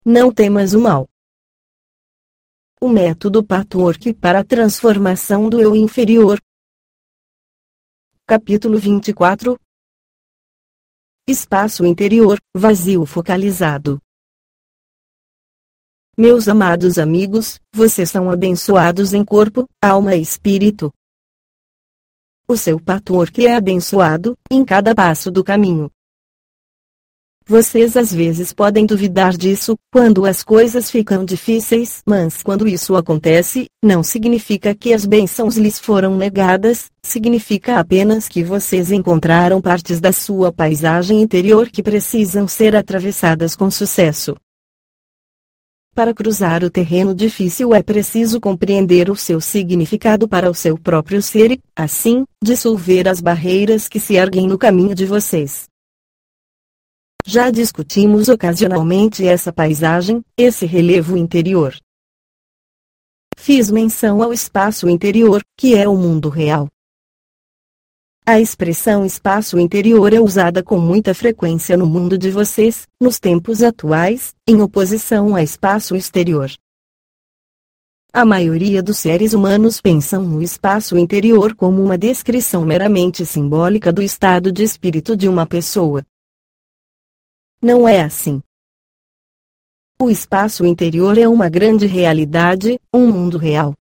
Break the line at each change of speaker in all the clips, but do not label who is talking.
Não temas o mal. O método Patchwork para a transformação do eu inferior. Capítulo 24. Espaço interior, vazio focalizado. Meus amados amigos, vocês são abençoados em corpo, alma e espírito. O seu patchwork é abençoado, em cada passo do caminho. Vocês às vezes podem duvidar disso, quando as coisas ficam difíceis, mas quando isso acontece, não significa que as bênçãos lhes foram negadas, significa apenas que vocês encontraram partes da sua paisagem interior que precisam ser atravessadas com sucesso. Para cruzar o terreno difícil é preciso compreender o seu significado para o seu próprio ser e, assim, dissolver as barreiras que se erguem no caminho de vocês. Já discutimos ocasionalmente essa paisagem, esse relevo interior. Fiz menção ao espaço interior, que é o mundo real. A expressão espaço interior é usada com muita frequência no mundo de vocês, nos tempos atuais, em oposição a espaço exterior. A maioria dos seres humanos pensam no espaço interior como uma descrição meramente simbólica do estado de espírito de uma pessoa. Não é assim. O espaço interior é uma grande realidade, um mundo real.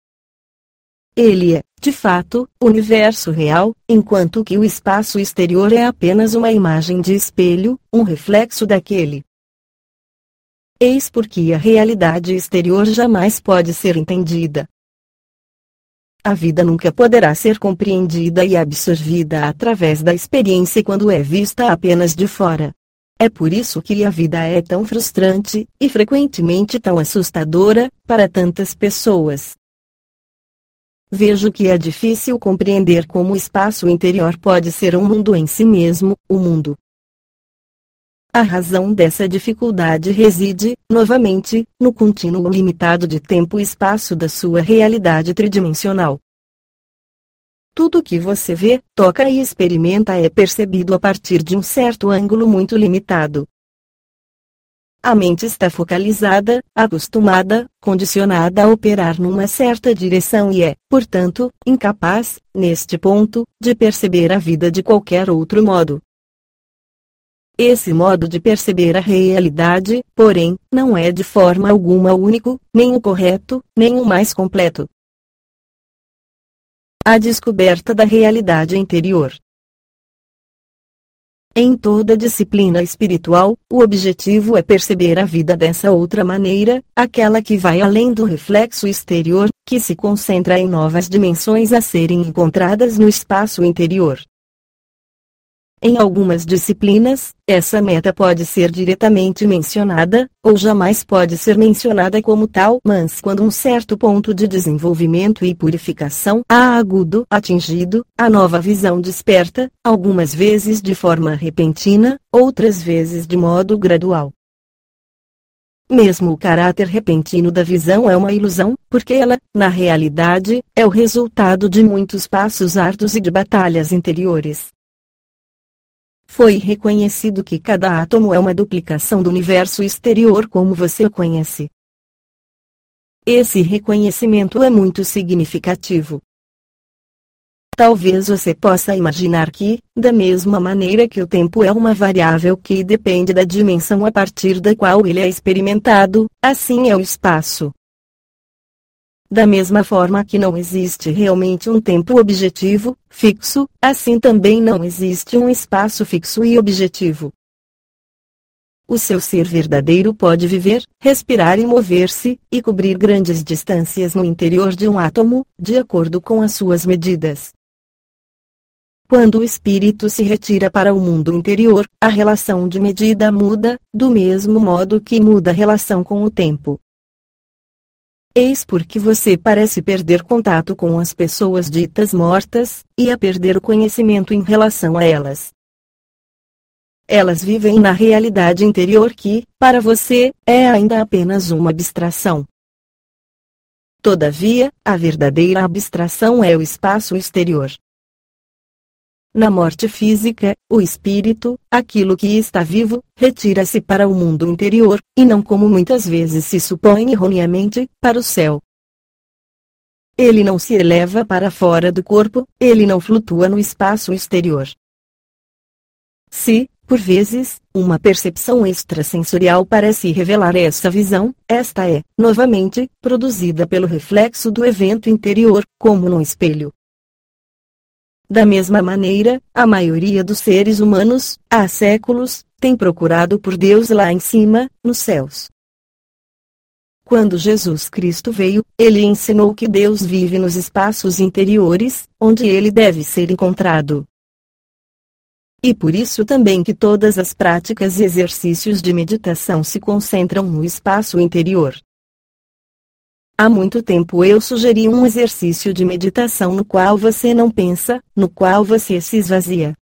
Ele é, de fato, o universo real, enquanto que o espaço exterior é apenas uma imagem de espelho, um reflexo daquele. Eis porque a realidade exterior jamais pode ser entendida. A vida nunca poderá ser compreendida e absorvida através da experiência quando é vista apenas de fora. É por isso que a vida é tão frustrante, e frequentemente tão assustadora, para tantas pessoas. Vejo que é difícil compreender como o espaço interior pode ser um mundo em si mesmo, o mundo. A razão dessa dificuldade reside, novamente, no contínuo limitado de tempo e espaço da sua realidade tridimensional. Tudo que você vê, toca e experimenta é percebido a partir de um certo ângulo muito limitado. A mente está focalizada, acostumada, condicionada a operar numa certa direção e é, portanto, incapaz, neste ponto, de perceber a vida de qualquer outro modo. Esse modo de perceber a realidade, porém, não é de forma alguma o único, nem o correto, nem o mais completo. A descoberta da realidade interior. Em toda disciplina espiritual, o objetivo é perceber a vida dessa outra maneira, aquela que vai além do reflexo exterior, que se concentra em novas dimensões a serem encontradas no espaço interior. Em algumas disciplinas, essa meta pode ser diretamente mencionada, ou jamais pode ser mencionada como tal, mas quando um certo ponto de desenvolvimento e purificação há agudo atingido, a nova visão desperta, algumas vezes de forma repentina, outras vezes de modo gradual. Mesmo o caráter repentino da visão é uma ilusão, porque ela, na realidade, é o resultado de muitos passos árduos e de batalhas interiores. Foi reconhecido que cada átomo é uma duplicação do universo exterior como você o conhece. Esse reconhecimento é muito significativo. Talvez você possa imaginar que, da mesma maneira que o tempo é uma variável que depende da dimensão a partir da qual ele é experimentado, assim é o espaço. Da mesma forma que não existe realmente um tempo objetivo, fixo, assim também não existe um espaço fixo e objetivo. O seu ser verdadeiro pode viver, respirar e mover-se, e cobrir grandes distâncias no interior de um átomo, de acordo com as suas medidas. Quando o espírito se retira para o mundo interior, a relação de medida muda, do mesmo modo que muda a relação com o tempo. Eis porque você parece perder contato com as pessoas ditas mortas, e a perder o conhecimento em relação a elas. Elas vivem na realidade interior que, para você, é ainda apenas uma abstração. Todavia, a verdadeira abstração é o espaço exterior. Na morte física, o espírito, aquilo que está vivo, retira-se para o mundo interior, e não como muitas vezes se supõe erroneamente, para o céu. Ele não se eleva para fora do corpo, ele não flutua no espaço exterior. Se, por vezes, uma percepção extrasensorial parece revelar essa visão, esta é, novamente, produzida pelo reflexo do evento interior, como num espelho. Da mesma maneira, a maioria dos seres humanos, há séculos, tem procurado por Deus lá em cima, nos céus. Quando Jesus Cristo veio, ele ensinou que Deus vive nos espaços interiores, onde ele deve ser encontrado. E por isso também que todas as práticas e exercícios de meditação se concentram no espaço interior. Há muito tempo eu sugeri um exercício de meditação no qual você não pensa, no qual você se esvazia.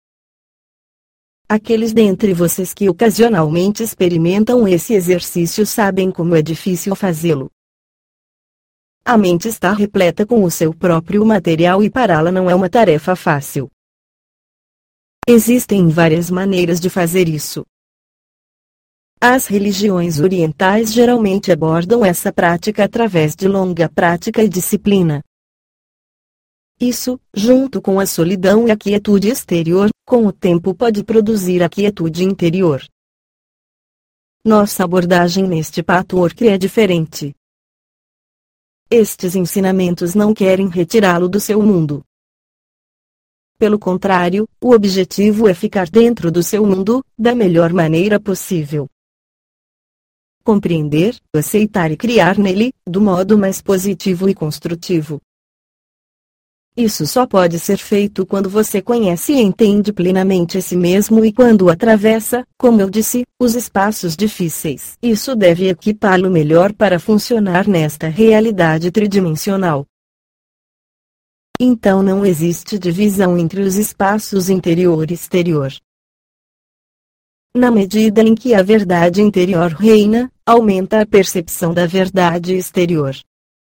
Aqueles dentre vocês que ocasionalmente experimentam esse exercício sabem como é difícil fazê-lo. A mente está repleta com o seu próprio material e pará-la não é uma tarefa fácil. Existem várias maneiras de fazer isso. As religiões orientais geralmente abordam essa prática através de longa prática e disciplina. Isso, junto com a solidão e a quietude exterior, com o tempo pode produzir a quietude interior. Nossa abordagem neste patchwork é diferente. Estes ensinamentos não querem retirá-lo do seu mundo. Pelo contrário, o objetivo é ficar dentro do seu mundo, da melhor maneira possível. Compreender, aceitar e criar nele, do modo mais positivo e construtivo. Isso só pode ser feito quando você conhece e entende plenamente a si mesmo e quando atravessa, como eu disse, os espaços difíceis. Isso deve equipá-lo melhor para funcionar nesta realidade tridimensional. Então não existe divisão entre os espaços interior e exterior. Na medida em que a verdade interior reina, aumenta a percepção da verdade exterior.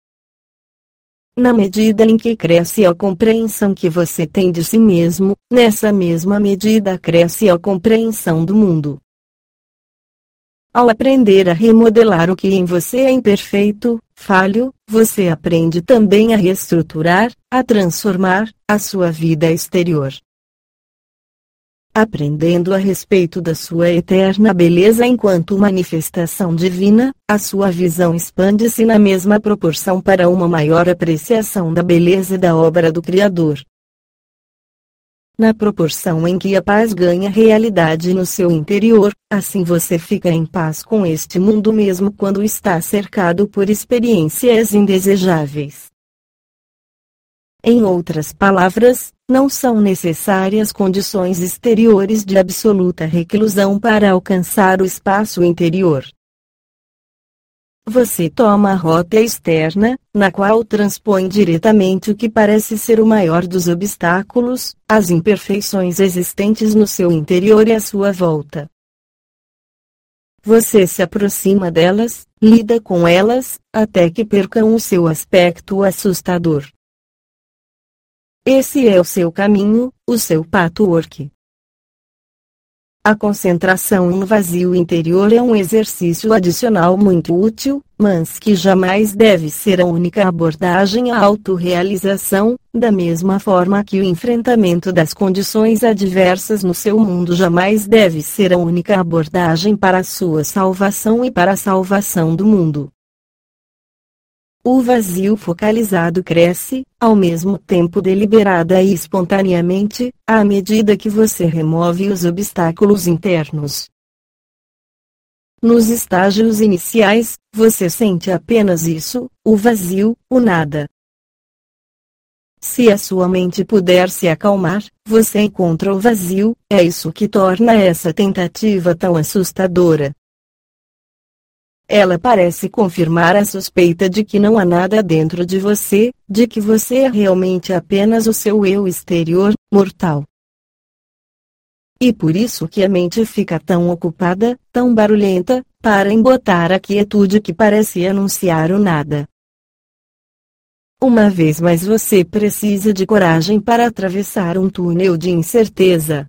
Na medida em que cresce a compreensão que você tem de si mesmo, nessa mesma medida cresce a compreensão do mundo. Ao aprender a remodelar o que em você é imperfeito, falho, você aprende também a reestruturar, a transformar, a sua vida exterior. Aprendendo a respeito da sua eterna beleza enquanto manifestação divina, a sua visão expande-se na mesma proporção para uma maior apreciação da beleza da obra do Criador. Na proporção em que a paz ganha realidade no seu interior, assim você fica em paz com este mundo mesmo quando está cercado por experiências indesejáveis. Em outras palavras, não são necessárias condições exteriores de absoluta reclusão para alcançar o espaço interior. Você toma a rota externa, na qual transpõe diretamente o que parece ser o maior dos obstáculos, as imperfeições existentes no seu interior e à sua volta. Você se aproxima delas, lida com elas, até que percam o seu aspecto assustador. Esse é o seu caminho, o seu patchwork. A concentração no vazio interior é um exercício adicional muito útil, mas que jamais deve ser a única abordagem à autorrealização, da mesma forma que o enfrentamento das condições adversas no seu mundo jamais deve ser a única abordagem para a sua salvação e para a salvação do mundo. O vazio focalizado cresce, ao mesmo tempo deliberada e espontaneamente, à medida que você remove os obstáculos internos. Nos estágios iniciais, você sente apenas isso, o vazio, o nada. Se a sua mente puder se acalmar, você encontra o vazio, é isso que torna essa tentativa tão assustadora. Ela parece confirmar a suspeita de que não há nada dentro de você, de que você é realmente apenas o seu eu exterior, mortal. E por isso que a mente fica tão ocupada, tão barulhenta, para embotar a quietude que parece anunciar o nada. uma vez mais você precisa de coragem para atravessar um túnel de incerteza.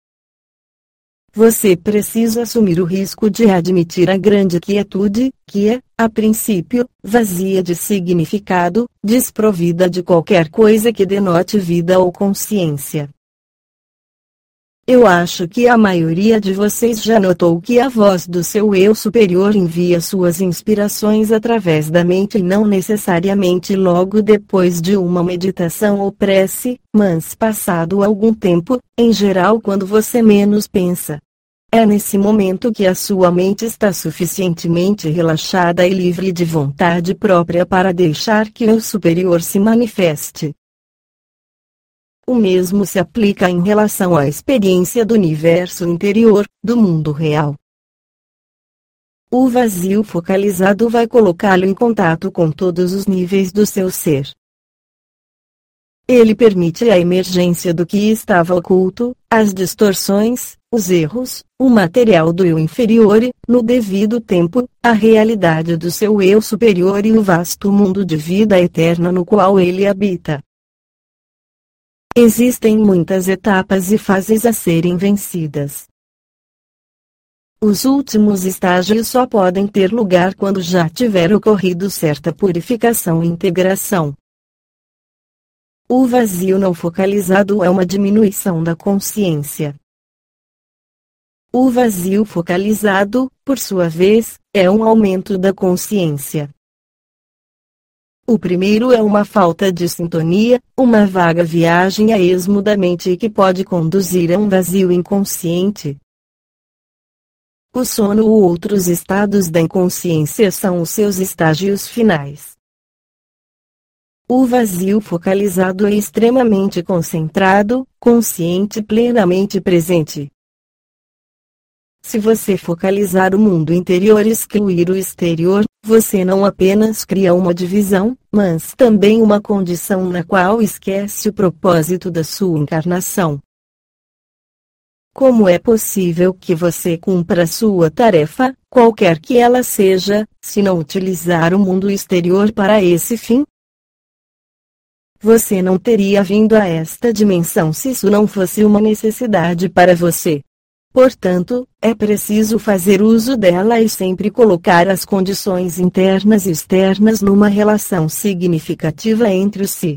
Você precisa assumir o risco de admitir a grande quietude, que é, a princípio, vazia de significado, desprovida de qualquer coisa que denote vida ou consciência. Eu acho que a maioria de vocês já notou que a voz do seu eu superior envia suas inspirações através da mente e não necessariamente logo depois de uma meditação ou prece, mas passado algum tempo, em geral quando você menos pensa. É nesse momento que a sua mente está suficientemente relaxada e livre de vontade própria para deixar que o eu superior se manifeste. O mesmo se aplica em relação à experiência do universo interior, do mundo real. O vazio focalizado vai colocá-lo em contato com todos os níveis do seu ser. Ele permite a emergência do que estava oculto, as distorções, os erros, o material do eu inferior e, no devido tempo, a realidade do seu eu superior e o vasto mundo de vida eterna no qual ele habita. Existem muitas etapas e fases a serem vencidas. Os últimos estágios só podem ter lugar quando já tiver ocorrido certa purificação e integração. O vazio não focalizado é uma diminuição da consciência. O vazio focalizado, por sua vez, é um aumento da consciência. O primeiro é uma falta de sintonia, uma vaga viagem a esmo da mente que pode conduzir a um vazio inconsciente. O sono ou outros estados da inconsciência são os seus estágios finais. O vazio focalizado é extremamente concentrado, consciente e plenamente presente. Se você focalizar o mundo interior e excluir o exterior, você não apenas cria uma divisão, mas também uma condição na qual esquece o propósito da sua encarnação. Como é possível que você cumpra sua tarefa, qualquer que ela seja, se não utilizar o mundo exterior para esse fim? Você não teria vindo a esta dimensão se isso não fosse uma necessidade para você. Portanto, é preciso fazer uso dela e sempre colocar as condições internas e externas numa relação significativa entre si.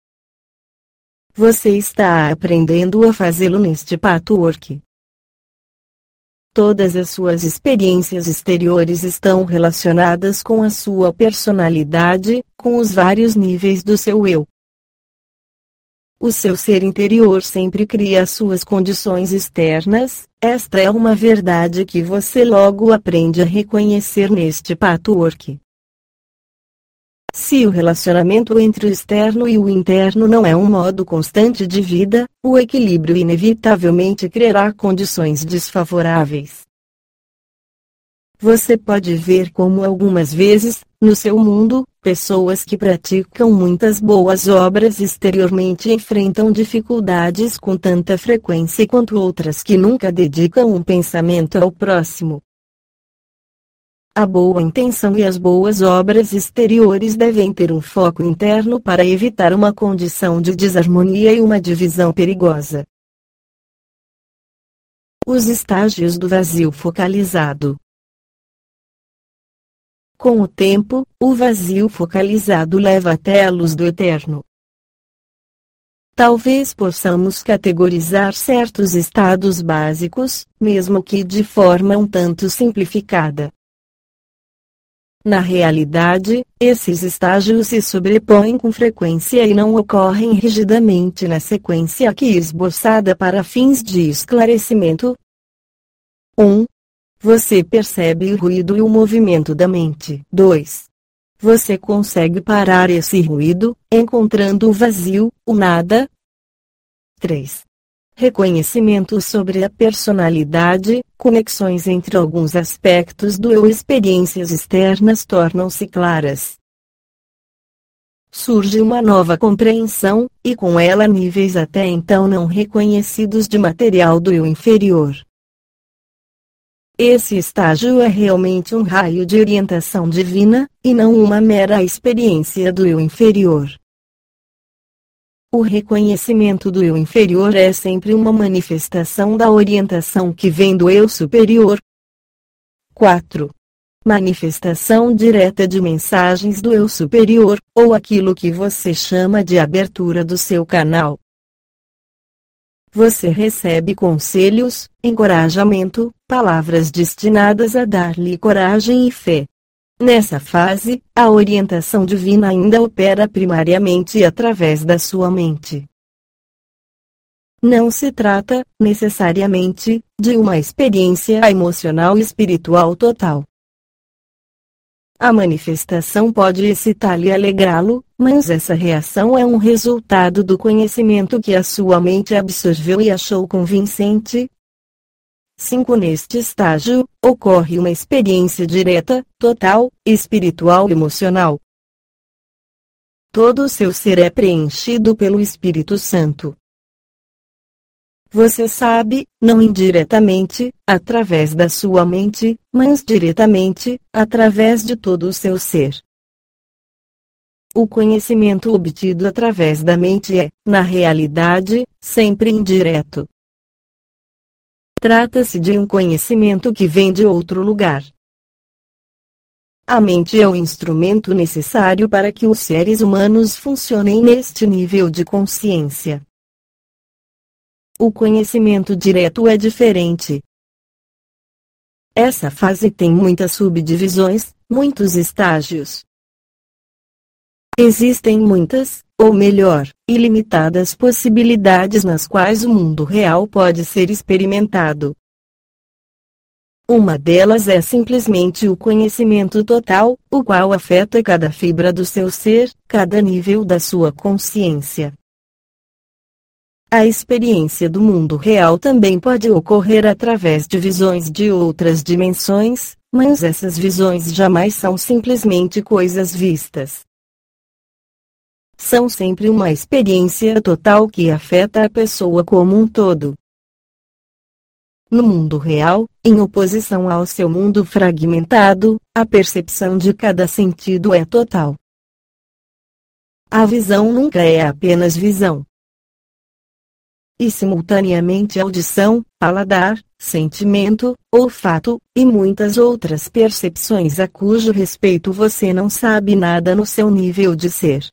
Você está aprendendo a fazê-lo neste patchwork. Todas as suas experiências exteriores estão relacionadas com a sua personalidade, com os vários níveis do seu eu. O seu ser interior sempre cria as suas condições externas, esta é uma verdade que você logo aprende a reconhecer neste patchwork. Se o relacionamento entre o externo e o interno não é um modo constante de vida, o equilíbrio inevitavelmente criará condições desfavoráveis. Você pode ver como algumas vezes, no seu mundo, pessoas que praticam muitas boas obras exteriormente enfrentam dificuldades com tanta frequência quanto outras que nunca dedicam um pensamento ao próximo. A boa intenção e as boas obras exteriores devem ter um foco interno para evitar uma condição de desarmonia e uma divisão perigosa. Os estágios do vazio focalizado. Com o tempo, o vazio focalizado leva até a luz do eterno. Talvez possamos categorizar certos estados básicos, mesmo que de forma um tanto simplificada. Na realidade, esses estágios se sobrepõem com frequência e não ocorrem rigidamente na sequência aqui esboçada para fins de esclarecimento. 1. Você percebe o ruído e o movimento da mente. 2. Você consegue parar esse ruído, encontrando o vazio, o nada. 3. Reconhecimento sobre a personalidade, conexões entre alguns aspectos do eu, experiências externas tornam-se claras. Surge uma nova compreensão, e com ela níveis até então não reconhecidos de material do eu inferior. Esse estágio é realmente um raio de orientação divina, e não uma mera experiência do eu inferior. O reconhecimento do eu inferior é sempre uma manifestação da orientação que vem do eu superior. 4. Manifestação direta de mensagens do eu superior, ou aquilo que você chama de abertura do seu canal. Você recebe conselhos, encorajamento, palavras destinadas a dar-lhe coragem e fé. Nessa fase, a orientação divina ainda opera primariamente através da sua mente. Não se trata, necessariamente, de uma experiência emocional e espiritual total. A manifestação pode excitá-lo e alegrá-lo, mas essa reação é um resultado do conhecimento que a sua mente absorveu e achou convincente. 5. Neste estágio, ocorre uma experiência direta, total, espiritual e emocional. Todo o seu ser é preenchido pelo Espírito Santo. Você sabe, não indiretamente, através da sua mente, mas diretamente, através de todo o seu ser. O conhecimento obtido através da mente é, na realidade, sempre indireto. Trata-se de um conhecimento que vem de outro lugar. A mente é o instrumento necessário para que os seres humanos funcionem neste nível de consciência. O conhecimento direto é diferente. Essa fase tem muitas subdivisões, muitos estágios. Existem muitas, ou melhor, ilimitadas possibilidades nas quais o mundo real pode ser experimentado. Uma delas é simplesmente o conhecimento total, o qual afeta cada fibra do seu ser, cada nível da sua consciência. A experiência do mundo real também pode ocorrer através de visões de outras dimensões, mas essas visões jamais são simplesmente coisas vistas. São sempre uma experiência total que afeta a pessoa como um todo. No mundo real, em oposição ao seu mundo fragmentado, a percepção de cada sentido é total. A visão nunca é apenas visão. E simultaneamente audição, paladar, sentimento, olfato, e muitas outras percepções a cujo respeito você não sabe nada no seu nível de ser.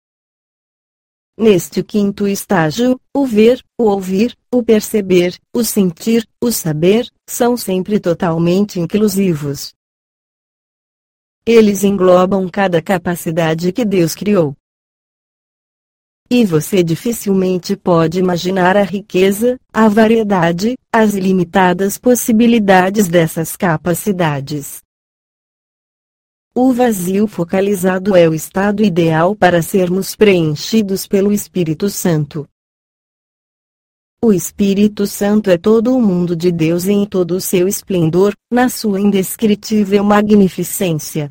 Neste quinto estágio, o ver, o ouvir, o perceber, o sentir, o saber, são sempre totalmente inclusivos. Eles englobam cada capacidade que Deus criou. E você dificilmente pode imaginar a riqueza, a variedade, as ilimitadas possibilidades dessas capacidades. O vazio focalizado é o estado ideal para sermos preenchidos pelo Espírito Santo. O Espírito Santo é todo o mundo de Deus em todo o seu esplendor, na sua indescritível magnificência.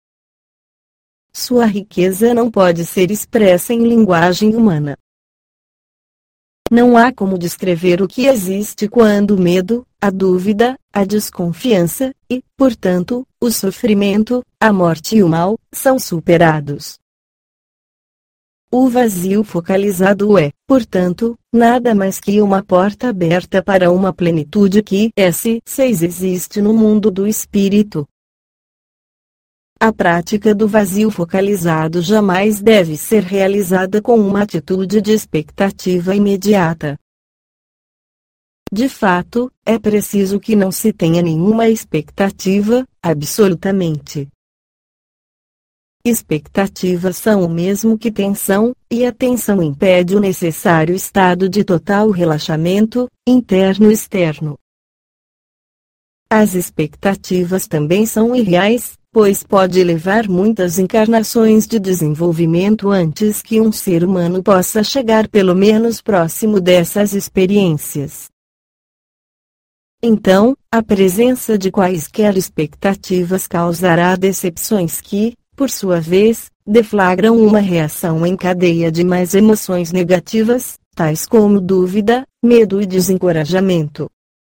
Sua riqueza não pode ser expressa em linguagem humana. Não há como descrever o que existe quando o medo, a dúvida, a desconfiança, e, portanto, o sofrimento, a morte e o mal, são superados. O vazio focalizado é, portanto, nada mais que uma porta aberta para uma plenitude que, S6 existe no mundo do espírito. A prática do vazio focalizado jamais deve ser realizada com uma atitude de expectativa imediata. De fato, é preciso que não se tenha nenhuma expectativa, absolutamente. Expectativas são o mesmo que tensão, e a tensão impede o necessário estado de total relaxamento, interno e externo. As expectativas também são irreais, pois pode levar muitas encarnações de desenvolvimento antes que um ser humano possa chegar pelo menos próximo dessas experiências. Então, a presença de quaisquer expectativas causará decepções que, por sua vez, deflagram uma reação em cadeia de mais emoções negativas, tais como dúvida, medo e desencorajamento.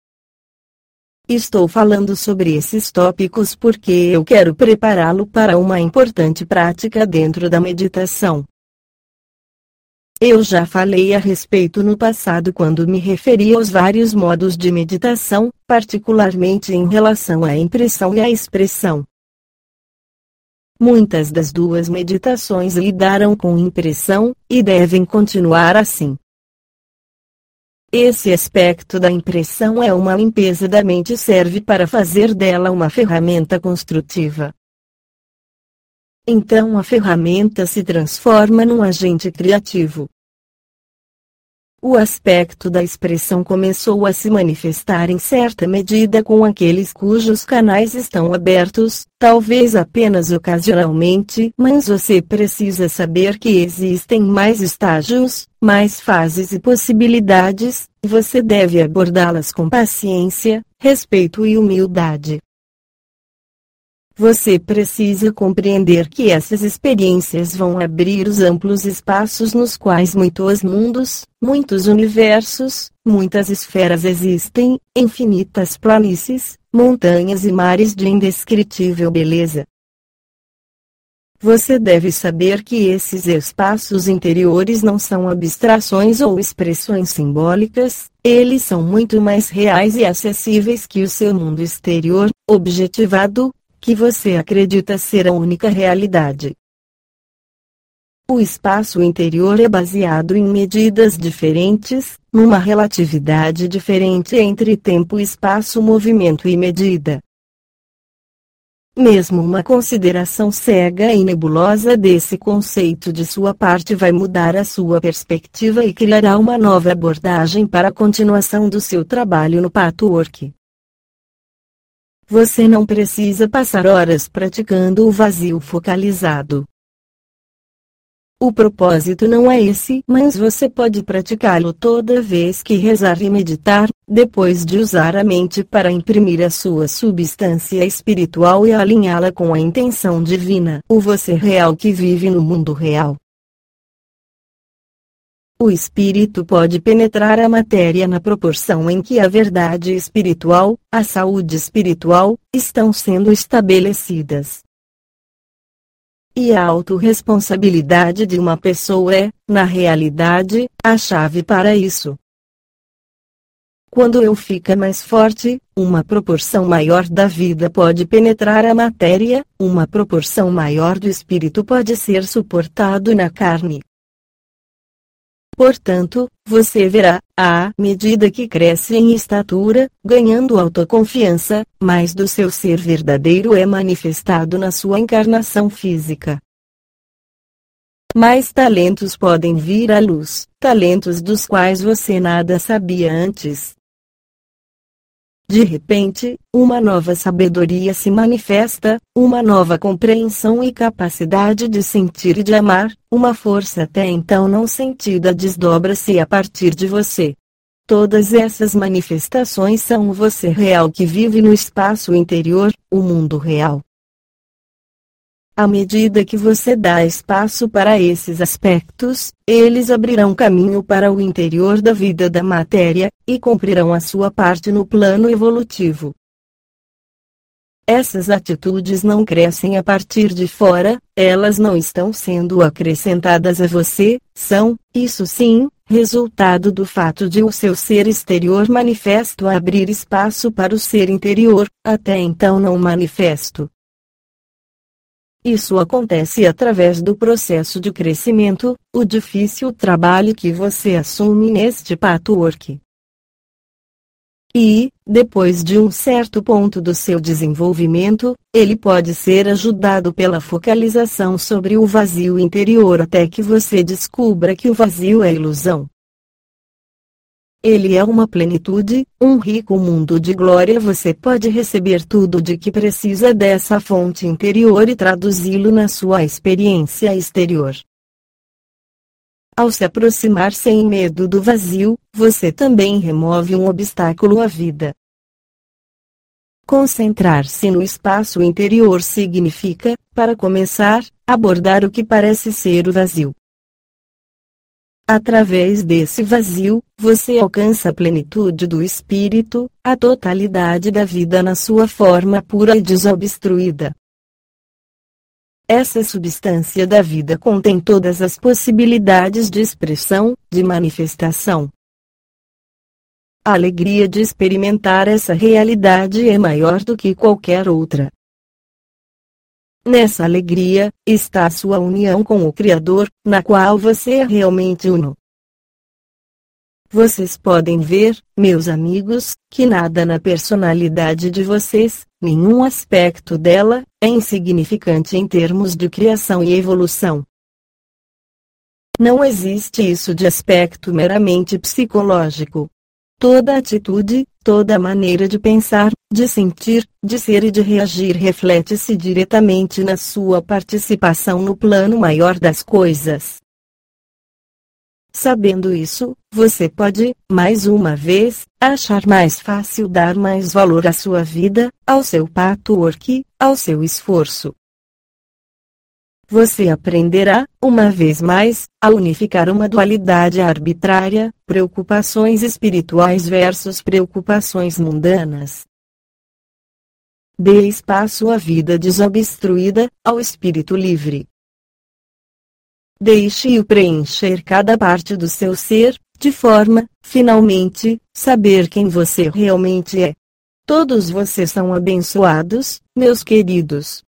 Estou falando sobre esses tópicos porque eu quero prepará-lo para uma importante prática dentro da meditação. Eu já falei a respeito no passado quando me referi aos vários modos de meditação, particularmente em relação à impressão e à expressão. Muitas das duas meditações lidaram com impressão, e devem continuar assim. Esse aspecto da impressão é uma limpeza da mente e serve para fazer dela uma ferramenta construtiva. Então a ferramenta se transforma num agente criativo. O aspecto da expressão começou a se manifestar em certa medida com aqueles cujos canais estão abertos, talvez apenas ocasionalmente, mas você precisa saber que existem mais estágios, mais fases e possibilidades, e você deve abordá-las com paciência, respeito e humildade. Você precisa compreender que essas experiências vão abrir os amplos espaços nos quais muitos mundos, muitos universos, muitas esferas existem, infinitas planícies, montanhas e mares de indescritível beleza. Você deve saber que esses espaços interiores não são abstrações ou expressões simbólicas, eles são muito mais reais e acessíveis que o seu mundo exterior, objetivado, que você acredita ser a única realidade. O espaço interior é baseado em medidas diferentes, numa relatividade diferente entre tempo, espaço, movimento e medida. Mesmo uma consideração cega e nebulosa desse conceito de sua parte vai mudar a sua perspectiva e criará uma nova abordagem para a continuação do seu trabalho no patchwork. Você não precisa passar horas praticando o vazio focalizado. O propósito não é esse, mas você pode praticá-lo toda vez que rezar e meditar, depois de usar a mente para imprimir a sua substância espiritual e alinhá-la com a intenção divina, o você real que vive no mundo real. O espírito pode penetrar a matéria na proporção em que a verdade espiritual, a saúde espiritual, estão sendo estabelecidas. E a autorresponsabilidade de uma pessoa é, na realidade, a chave para isso. Quando eu fica mais forte, uma proporção maior da vida pode penetrar a matéria, uma proporção maior do espírito pode ser suportado na carne. Portanto, você verá, à medida que cresce em estatura, ganhando autoconfiança, mais do seu ser verdadeiro é manifestado na sua encarnação física. Mais talentos podem vir à luz, talentos dos quais você nada sabia antes. De repente, uma nova sabedoria se manifesta, uma nova compreensão e capacidade de sentir e de amar, uma força até então não sentida desdobra-se a partir de você. Todas essas manifestações são o você real que vive no espaço interior, o mundo real. À medida que você dá espaço para esses aspectos, eles abrirão caminho para o interior da vida da matéria, e cumprirão a sua parte no plano evolutivo. Essas atitudes não crescem a partir de fora, elas não estão sendo acrescentadas a você, são, isso sim, resultado do fato de o seu ser exterior manifesto abrir espaço para o ser interior, até então não manifesto. Isso acontece através do processo de crescimento, o difícil trabalho que você assume neste patchwork. E, depois de um certo ponto do seu desenvolvimento, ele pode ser ajudado pela focalização sobre o vazio interior até que você descubra que o vazio é ilusão. Ele é uma plenitude, um rico mundo de glória. Você pode receber tudo de que precisa dessa fonte interior e traduzi-lo na sua experiência exterior. Ao se aproximar sem medo do vazio, você também remove um obstáculo à vida. Concentrar-se no espaço interior significa, para começar, abordar o que parece ser o vazio. Através desse vazio, você alcança a plenitude do espírito, a totalidade da vida na sua forma pura e desobstruída. Essa substância da vida contém todas as possibilidades de expressão, de manifestação. A alegria de experimentar essa realidade é maior do que qualquer outra. Nessa alegria, está a sua união com o Criador, na qual você é realmente uno. Vocês podem ver, meus amigos, que nada na personalidade de vocês, nenhum aspecto dela, é insignificante em termos de criação e evolução. Não existe isso de aspecto meramente psicológico. Toda atitude, toda maneira de pensar, de sentir, de ser e de reagir reflete-se diretamente na sua participação no plano maior das coisas. Sabendo isso, você pode, mais uma vez, achar mais fácil dar mais valor à sua vida, ao seu patchwork, ao seu esforço. Você aprenderá, uma vez mais, a unificar uma dualidade arbitrária, preocupações espirituais versus preocupações mundanas. Dê espaço à vida desobstruída, ao espírito livre. Deixe-o preencher cada parte do seu ser, de forma, finalmente, saber quem você realmente é. Todos vocês são abençoados, meus queridos.